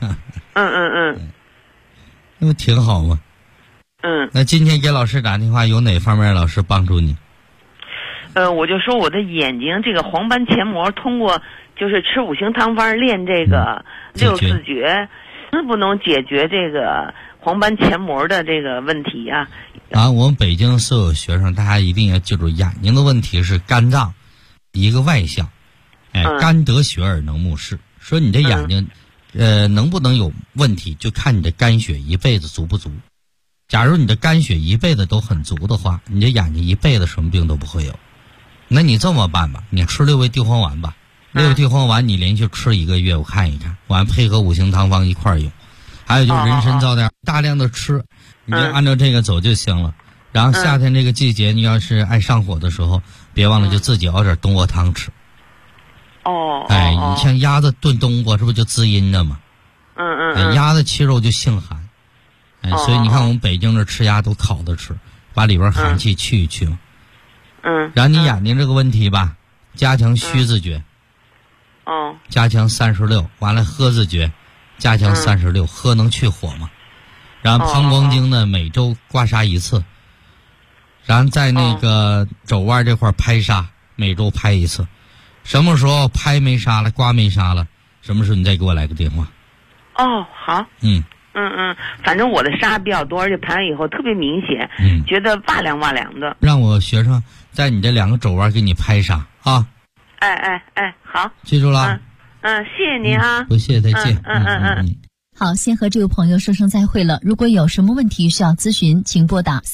那不挺好吗？那今天给老师打电话，有哪方面老师帮助你？ 我就说我的眼睛这个黄斑前膜，通过就是吃五行汤方练这个6字诀，能不能解决这个黄斑前膜的这个问题啊？ 我们北京所有学生，大家一定要记住，眼睛的问题是肝脏一个外象。肝得血而能目视。说你的眼睛，能不能有问题，就看你的肝血一辈子足不足。假如你的肝血一辈子都很足的话，你的眼睛一辈子什么病都不会有。那你这么办吧，你吃6味地黄丸吧，6味地黄丸你连续吃1个月，我看一看，完配合五行汤方一块儿用。还有就是人参皂苷，大量的吃，你就按照这个走就行了。然后夏天这个季节，你要是爱上火的时候，别忘了就自己熬点冬瓜汤吃。你像鸭子炖冬瓜，这不就滋阴的吗？鸭子切肉就性寒。所以你看我们北京这吃鸭都烤着吃，把里边寒气去一去嘛。然后你眼睛这个问题吧，加强虚字诀。 哦。 加强36，完了喝子诀，加强36，喝能去火嘛。然后膀胱经呢，每周刮痧一次。然后在那个肘腕这块拍痧，每周拍一次。什么时候拍没痧了，刮没痧了，什么时候你再给我来个电话。 哦，好。反正我的痧比较多，而且拍完以后特别明显，觉得哇凉哇凉的。 让我学生在你这2个肘腕给你拍痧啊。 好。 记住了。 谢谢您啊。 不谢，再见。 好，先和这位朋友说声再会了。如果有什么问题需要咨询，请拨打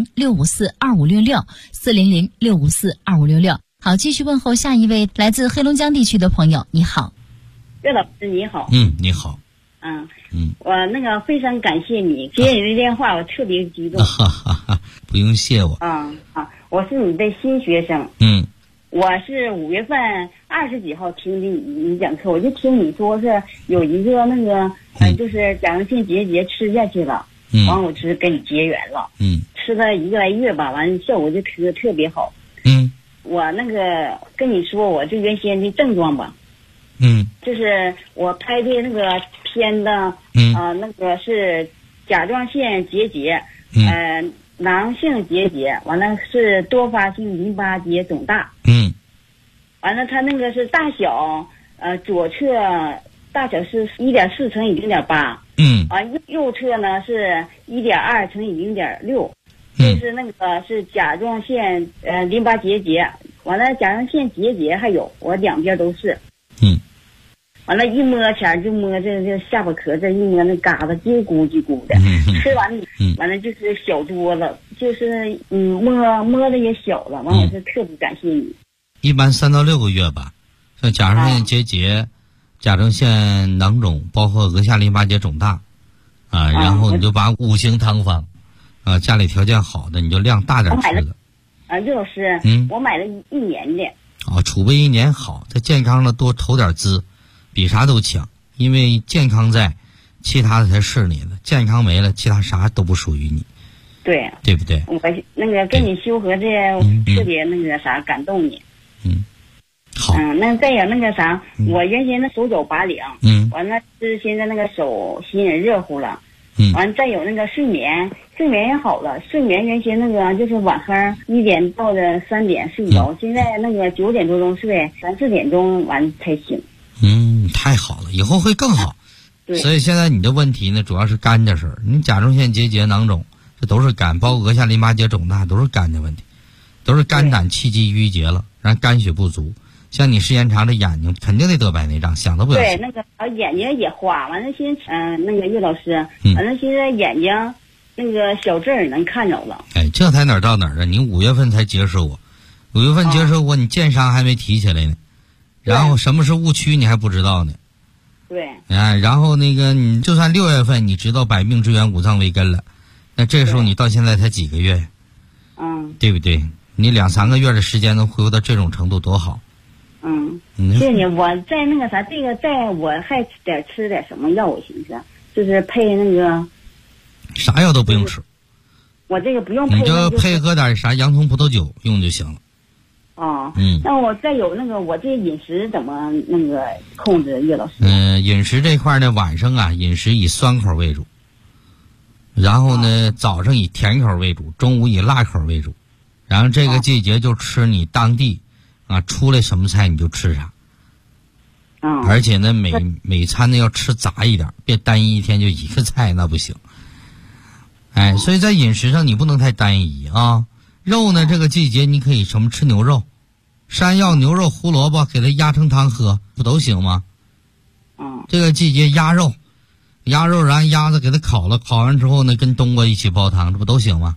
400-654-2566，400-654-2566。好，继续问候下一位来自黑龙江地区的朋友。你好， 岳老师你好。 你好。 我那个非常感谢你接你的电话，我特别激动。 不用谢我。 我是你的新学生。我是5月份20几号听的你讲课，我就听你说是有一个那个就是甲状腺结节吃下去了，完我是跟你结缘了，吃了1个来月吧，完效果就特别好。我那个跟你说我这原先的症状吧，就是我拍的那个片的，那个是甲状腺结节，囊性结节，完了是多发性淋巴结肿大，完了它那个是大小，左侧大小是1.4乘以0.8，右侧呢是1.2乘以0.6，就是那个是甲状腺淋巴结节，完了甲状腺结节还有我2边都是，完了一摸前就摸这下巴壳这一摸那嘎子叽咕叽咕的，吃完完了就是小多了，就是摸的也小了，完我是特别感谢你。 一般3到6个月吧，像甲状腺结节、甲状腺囊肿，包括额下淋巴结肿大，然后你就把5行汤方，家里条件好的你就量大点吃的。 岳老师，我买了1年的。 储备1年好，在健康了多投点资，比啥都强。因为健康在，其他的才是你的；健康没了，其他啥都不属于你。 对， 对不对？ 我那个跟你修合这特别那个啥感动你。 好。 那再有那个啥，我原先的手脚拔凉，完了是现在那个手心也热乎了，完再有那个睡眠也好了，睡眠原先那个就是晚上1点到的3点睡着，现在那个9点多钟睡，3、4点钟完才醒。 太好了，以后会更好。所以现在你的问题呢，主要是肝的事儿。你甲状腺结节、囊肿，这都是肝，包括额下淋巴结肿大，都是肝的问题，都是肝胆气机郁结了，让肝血不足。像你时间长的眼睛，肯定得得白内障，想都不要想。 对，那个眼睛也花，完了那个岳老师，完了现在眼睛那个小字儿能看着了。 这才哪儿到哪儿啊？你5月份才结识我，5月份结识我，你剑伤还没提起来呢。然后什么是误区你还不知道呢。 对。 然后那个你就算6月份你知道百病之源5脏为根了，那这时候你到现在才几个月？对不对？你2、3个月的时间能恢复到这种程度多好。 谢谢你。我在那个啥，这个在我还吃点什么药，我寻思就是配那个啥药都不用吃， 我这个不用配， 你就配合点啥洋葱葡萄酒用就行了。 那我再有那个我这饮食怎么那个控制，岳老师？ 饮食这块呢，晚上饮食以酸口为主，然后呢早上以甜口为主，中午以辣口为主，然后这个季节就吃你当地出来什么菜你就吃啥。而且呢每餐呢要吃杂一点，别单一一天就1个菜，那不行。所以在饮食上你不能太单一啊。肉呢这个季节你可以吃牛肉，山药、牛肉、胡萝卜给它压成汤喝，不都行吗？这个季节鸭肉，然后鸭子给它烤了，烤完之后呢跟冬瓜一起煲汤，这不都行吗？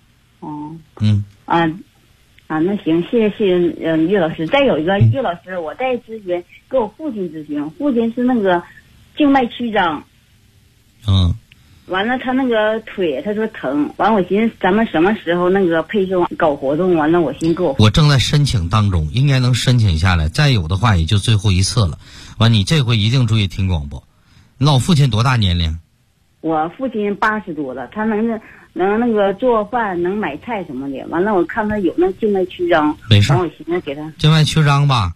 那行，谢谢岳老师。再有一个岳老师，我在咨询，给我父亲咨询，父亲是那个静脉曲张，完了他那个腿他说疼，完我寻思咱们什么时候那个配合搞活动，完了我寻思我正在申请当中，应该能申请下来，再有的话也就最后一次了。完你这回一定注意听广播。你老父亲多大年龄？ 我父亲80多了，他能那个做饭，能买菜什么的。完了我看他有那静脉曲张， 没事， 我寻思给他静脉曲张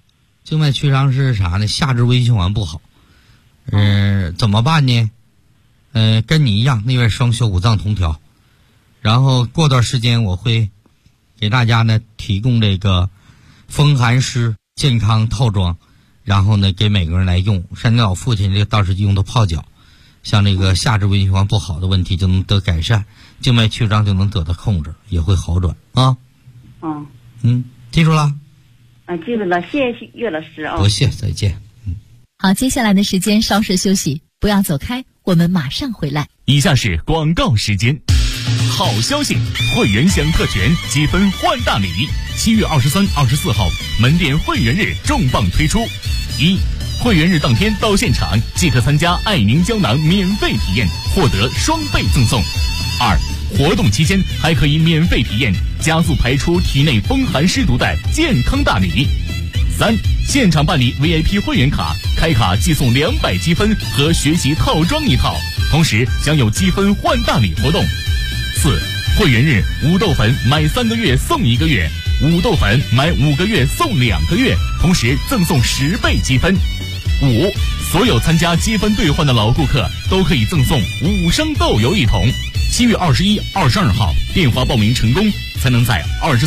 静脉曲张是啥呢？下肢微循环不好。怎么办呢？跟你一样，内外双修，五脏同调。然后过段时间我会给大家呢提供这个风寒湿健康套装，然后呢给每个人来用。像你老父亲这个当时就用的泡脚，像这个下肢微循环不好的问题就能得改善，静脉曲张就能得到控制，也会好转啊。记住了？ 记住了，谢谢岳老师啊。 不谢，再见。 好，接下来的时间稍事休息，不要走开，我们马上回来。 以下是广告时间。好消息，会员享特权，积分换大礼。7月23、24号门店会员日重磅推出。1、会员日当天到现场即可参加爱宁胶囊免费体验，获得双倍赠送。2、活动期间还可以免费体验加速排出体内风寒湿毒的健康大礼。3、现场办理 VIP 会员卡，开卡即送200积分和学习套装一套，同时享有积分换大礼活动。4、会员日五豆粉买3个月送1个月，五豆粉买5个月送2个月，同时赠送10倍积分。5、所有参加积分兑换的老顾客都可以赠送5升豆油1桶。7月21、22号电话报名成功，才能在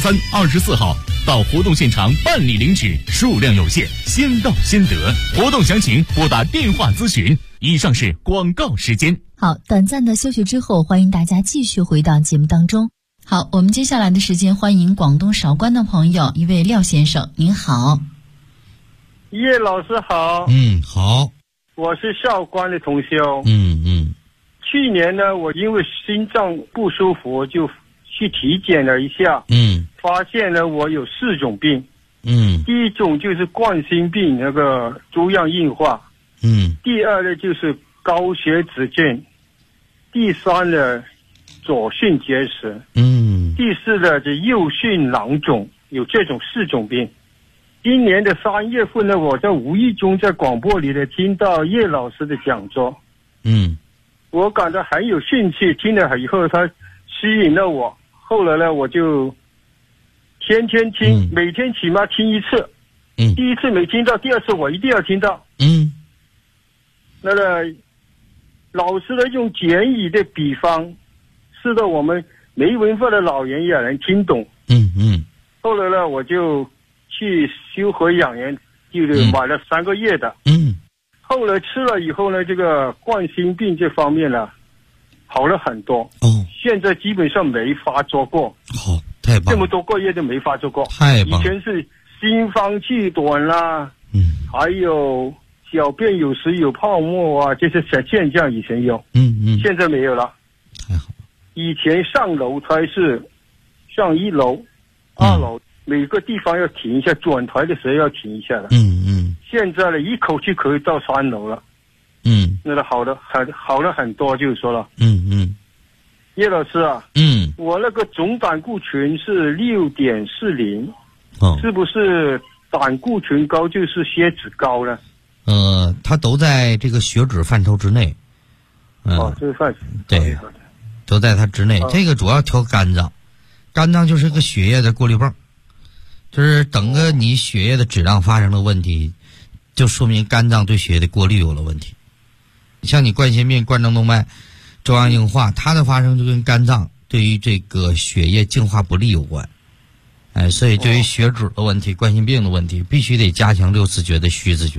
23、24号到活动现场办理领取，数量有限，先到先得。活动详情拨打电话咨询。以上是广告时间。 好，短暂的休息之后，欢迎大家继续回到节目当中。好，我们接下来的时间欢迎广东韶关的朋友，一位廖先生，您好。 叶老师好。 好。 我是韶关的同修。去年呢，我因为心脏不舒服，就去体检了一下。发现呢，我有4种病。第一种就是冠心病，那个粥样硬化。第二呢就是高血脂症。第3呢左肾结石。第4呢就右肾囊肿，有这种4种病。今年的3月份呢，我在无意中在广播里呢听到叶老师的讲座。我感到很有兴趣，听了以后他吸引了我，后来呢我就天天听，每天起码听1次。第一次没听到，第二次我一定要听到。那个老师的用简易的比方，使得我们没文化的老人也能听懂。后来呢我就去修和养颜，就是买了3个月的。后来吃了以后呢，这个冠心病这方面呢好了很多。现在基本上没发作过。 好，太棒了， 这么多个月都没发作过。 太棒了。 以前是心房气短啦，还有小便有时有泡沫啊，这些现象以前有。现在没有了。 太好了。 以前上楼才是上1楼、2楼，每个地方要停一下，转台的时候要停一下的。现在呢，一口气可以到3楼了。那个好了很多，就是说了。叶老师啊，我那个总胆固醇是6.40，是不是胆固醇高就是血脂高呢？ 它都在这个血脂范畴之内。 这个范畴。 对，都在它之内。这个主要调肝脏，肝脏就是个血液的过滤泵，就是整个你血液的质量发生了问题，就说明肝脏对血液的过滤有了问题。像你冠心病、冠状动脉粥样硬化，它的发生就跟肝脏对于这个血液净化不利有关。所以对于血脂的问题、冠心病的问题，必须得加强6字诀的虚字诀。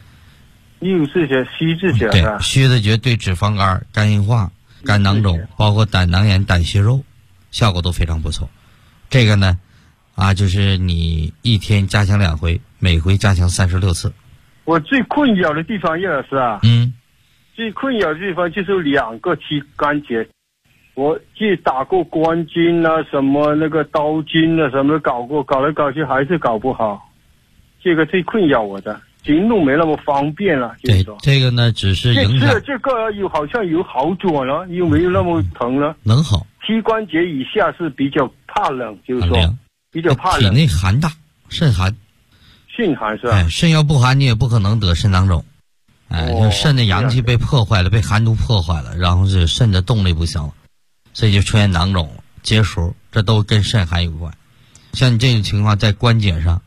6字诀、虚字诀。 对，虚字诀对脂肪肝、肝硬化、肝囊肿，包括胆囊炎、胆息肉，效果都非常不错。这个呢，就是你一天加强2回，每回加强36次。 我最困扰的地方，叶老师啊，最困扰的地方就是2个膝关节，我去打过关筋啊，什么那个刀筋啊，什么搞过，搞来搞去还是搞不好，这个最困扰我的，行路没那么方便了。 对，这个呢只是影响。 这个好像有好转了，又没有那么疼了。 能好。 膝关节以下是比较怕冷，就是说比较怕冷。 体内寒大，肾寒。 肾寒是吧？ 肾要不寒，你也不可能得肾囊肿。就肾的阳气被破坏了，被寒毒破坏了，然后是肾的动力不行了，所以就出现囊肿、结石，这都跟肾寒有关。像你这种情况，在关节上，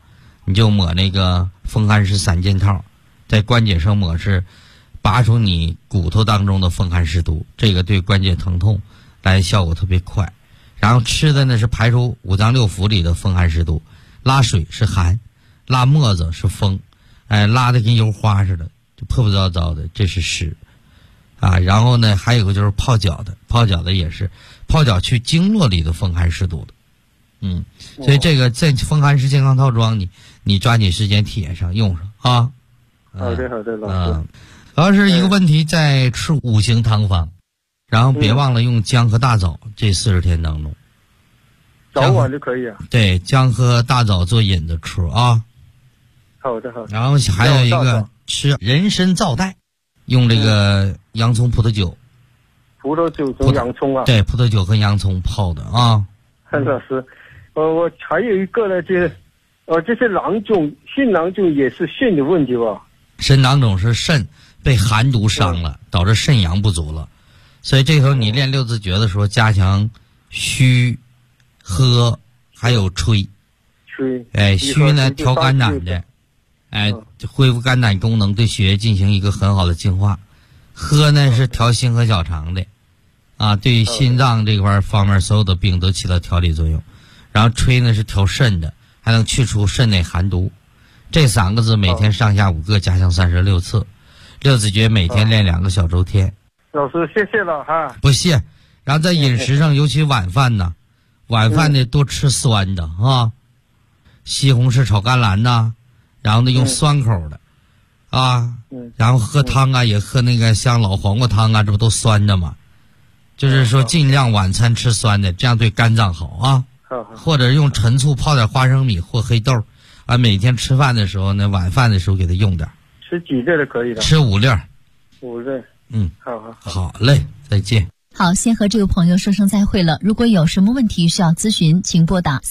你就抹那个风寒湿3件套，在关节上抹是拔出你骨头当中的风寒湿毒，这个对关节疼痛来效果特别快。然后吃的呢是排出五脏六腑里的风寒湿毒，拉水是寒，拉沫子是风，拉的跟油花似的，就破破糟糟的，这是湿啊。然后呢还有个就是泡脚的也是泡脚去经络里的风寒湿毒的。所以这个在风寒湿健康套装你抓紧时间体验上用上啊。 好的老师。 主要是一个问题，在吃5行汤方，然后别忘了用姜和大枣，这40天当中早晚就可以啊。 对，姜和大枣做引子吃啊。 好的。 然后还有一个吃人参皂带，用这个洋葱葡萄酒和洋葱啊。对，葡萄酒和洋葱泡的啊。 老师，我还有一个呢，就是这些囊肿，肾囊肿也是肾的问题吧？ 肾囊肿是肾被寒毒伤了，导致肾阳不足了，所以这时候你练6字诀的时候，加强虚、喝还有吹。虚呢调肝胆的，恢复肝胆功能，对血液进行一个很好的净化。喝呢是调心和小肠的，对心脏这块方面所有的病都起到调理作用。然后吹呢是调肾的，还能去除肾内寒毒。这3个字每天上下5个，加强36次。6字诀每天练2个小周天。 老师谢谢了哈。 不谢。然后在饮食上，尤其晚饭呢，晚饭呢多吃酸的啊，西红柿炒甘蓝呐，然后呢用酸口的然后喝汤啊也喝那个像老黄瓜汤啊，这不都酸的吗？就是说尽量晚餐吃酸的，这样对肝脏好啊。或者用陈醋泡点花生米或黑豆每天吃饭的时候呢，晚饭的时候给它用点。 吃几粒的可以的？吃 5粒。 5粒。 好嘞，再见。 好，先和这位朋友说声再会了。如果有什么问题需要咨询，请拨打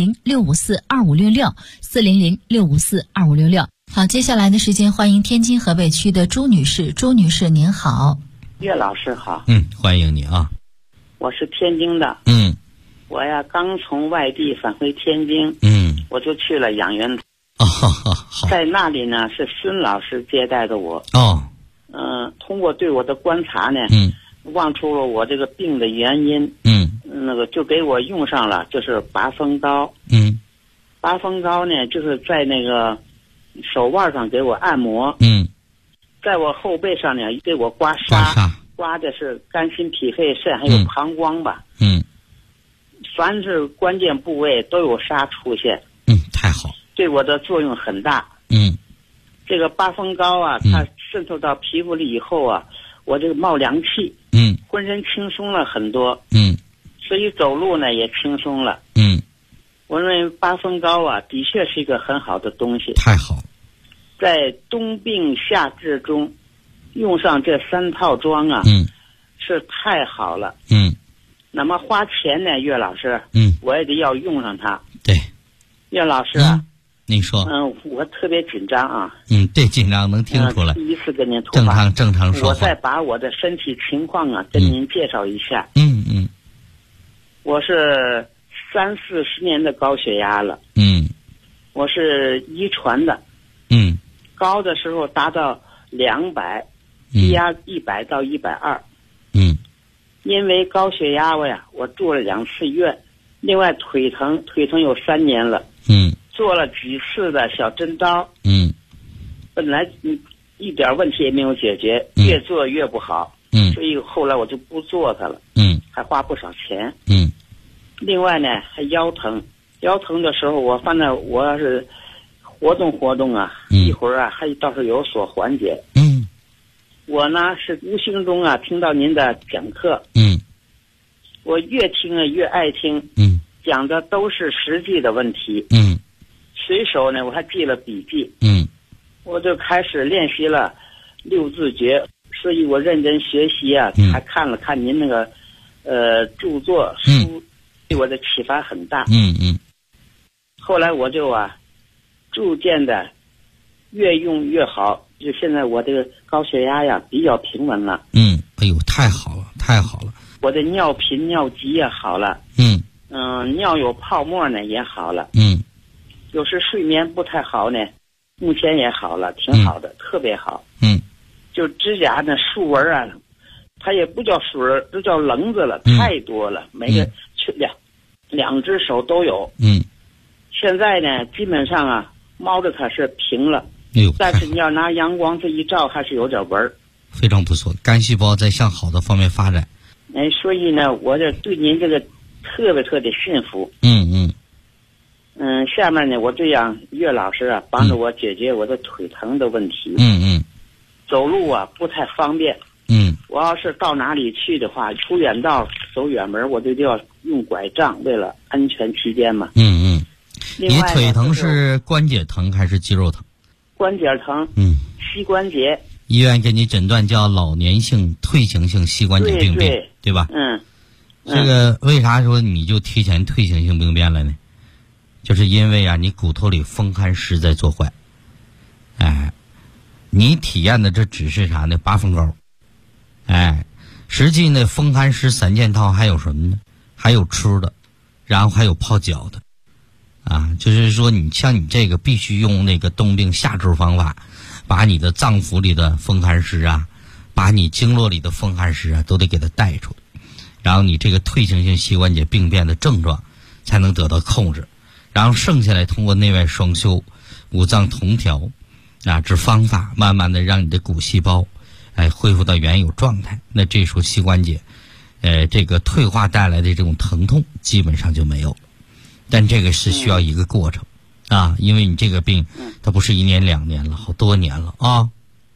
400-654-2566，400-654-2566。好，接下来的时间欢迎天津河北区的朱女士。朱女士您好。 岳老师好。 欢迎你啊。 我是天津的。我呀刚从外地返回天津，我就去了养元好。 在那里呢是孙老师接待的我。通过对我的观察呢，望出了我这个病的原因。那个就给我用上了，就是拔风膏。拔风膏呢，就是在那个手腕上给我按摩。在我后背上呢给我刮痧，刮的是肝心脾肺肾还有膀胱吧。凡是关键部位都有痧出现。 太好。 对我的作用很大。这个拔风膏啊，它渗透到皮肤里以后啊，我这个冒凉气。浑身轻松了很多。所以走路呢也轻松了。我认为拔风膏啊，的确是一个很好的东西。 太好。 在冬病夏治中，用上这3套装啊，是太好了。那么花钱呢，岳老师，我也得要用上它。 对， 岳老师啊， 你说。 我特别紧张啊。 对，紧张能听出来。 第一次跟您通话， 正常说话。 我再把我的身体情况啊跟您介绍一下。我是30-40年的高血压了。我是遗传的。高的时候达到200，低压100到120。因为高血压我住了2次院，另外腿疼有3年了。做了几次的小针刀。本来一点问题也没有解决，越做越不好。所以后来我就不做它了。还花不少钱。另外呢还腰疼的时候，我发现我要是活动啊，一会儿还倒是有所缓解。我呢是无形中听到您的讲课。我越听越爱听。讲的都是实际的问题。随手呢我还记了笔记。我就开始练习了6字诀，所以我认真学习还看了看您那个著作书，对我的启发很大。后来我就逐渐的越用越好，就现在我这个高血压比较平稳了。 哎呦，太好了。 我的尿频尿急也好了。尿有泡沫呢也好了。 有时睡眠不太好呢，目前也好了，挺好的，特别好。就指甲那竖纹啊，它也不叫竖纹，都叫棱子了，太多了，每个两只手都有。现在呢，基本上啊，猫着它是平了，但是你要拿阳光这一照，还是有点纹儿。 非常不错，肝细胞在向好的方面发展。 所以呢，我这对您这个特别信服。下面呢，我这样岳老师啊，帮着我解决我的腿疼的问题。走路啊不太方便。我要是到哪里去的话，出远道走远门，我就要用拐杖，为了安全起见嘛。 你腿疼是关节疼还是肌肉疼？ 关节疼。膝关节。 医院给你诊断叫老年性退行性膝关节病变，对吧？这个为啥说你就提前退行性病变了呢？就是因为啊，你骨头里风寒湿在作怪。你体验的这只是啥呢？拔风膏。实际呢，风寒湿3件套还有什么呢？还有吃的，然后还有泡脚的。就是说你像你这个必须用那个冬病夏治方法，把你的脏腑里的风寒湿啊，把你经络里的风寒湿啊，都得给它带出来，然后你这个退行性膝关节病变的症状才能得到控制，然后剩下来通过内外双修、五脏同调这方法，慢慢的让你的骨细胞恢复到原有状态。那这时候膝关节这个退化带来的这种疼痛基本上就没有了。但这个是需要一个过程因为你这个病它不是1年2年了，好多年了啊。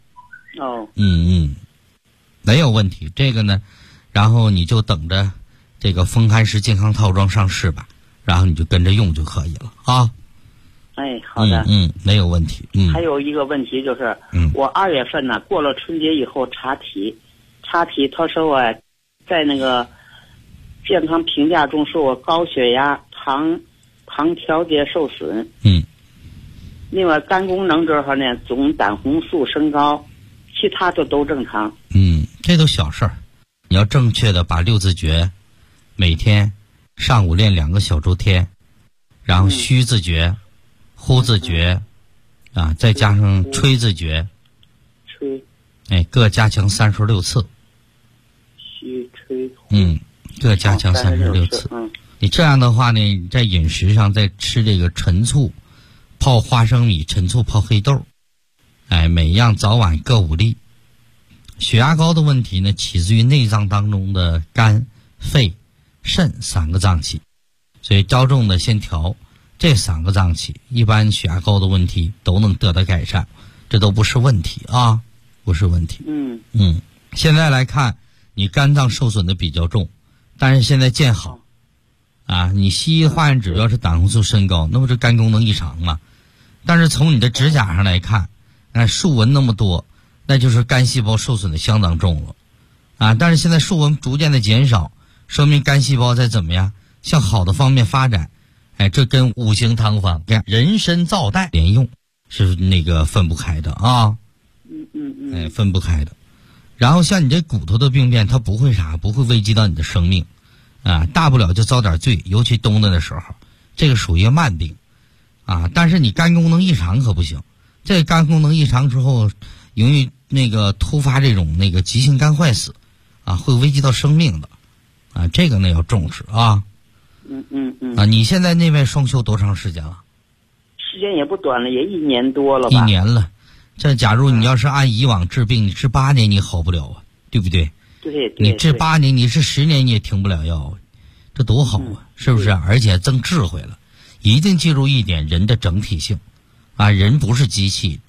没有问题。这个呢，然后你就等着这个风寒湿健康套装上市吧，然后你就跟着用就可以了啊。 好的。 没有问题。 还有一个问题就是，我2月份呢过了春节以后查体，他说我在那个健康评价中说我高血压、糖调节受损。另外肝功能这块呢，总胆红素升高，其他的都正常。 这都小事儿。你要正确的把6字诀每天上午练2个小周天，然后虚字诀、呼字诀再加上吹字诀，各加强36次。 虚吹各加强36次。你这样的话呢，你在饮食上再吃这个陈醋泡花生米、陈醋泡黑豆，每样早晚各5粒。血压高的问题呢，起自于内脏当中的肝、肺、肾3个脏器，所以着重的先调这3个脏器，一般血压高的问题都能得到改善，这都不是问题不是问题。现在来看，你肝脏受损的比较重，但是现在见好你西医化验指标是胆红素升高，那不是肝功能异常吗？但是从你的指甲上来看，竖纹那么多，那就是肝细胞受损的相当重了但是现在竖纹逐渐的减少，说明肝细胞在怎么样向好的方面发展。这跟五行汤方人参皂带连用是那个分不开的分不开的。然后像你这骨头的病变，它不会危及到你的生命大不了就遭点罪，尤其冬天的时候，这个属于慢病但是你肝功能异常可不行，这个肝功能异常之后容易那个突发这种那个急性肝坏死会危及到生命的这个呢要重视你现在内外双修多长时间了？ 时间也不短了，也1年多了吧。 1年了。这假如你要是按以往治病，你治8年你好不了对不对？ 对。 你治8年，你是10年你也停不了药这多好是不是？而且增智慧了。一定记住一点，人的整体性人不是机器。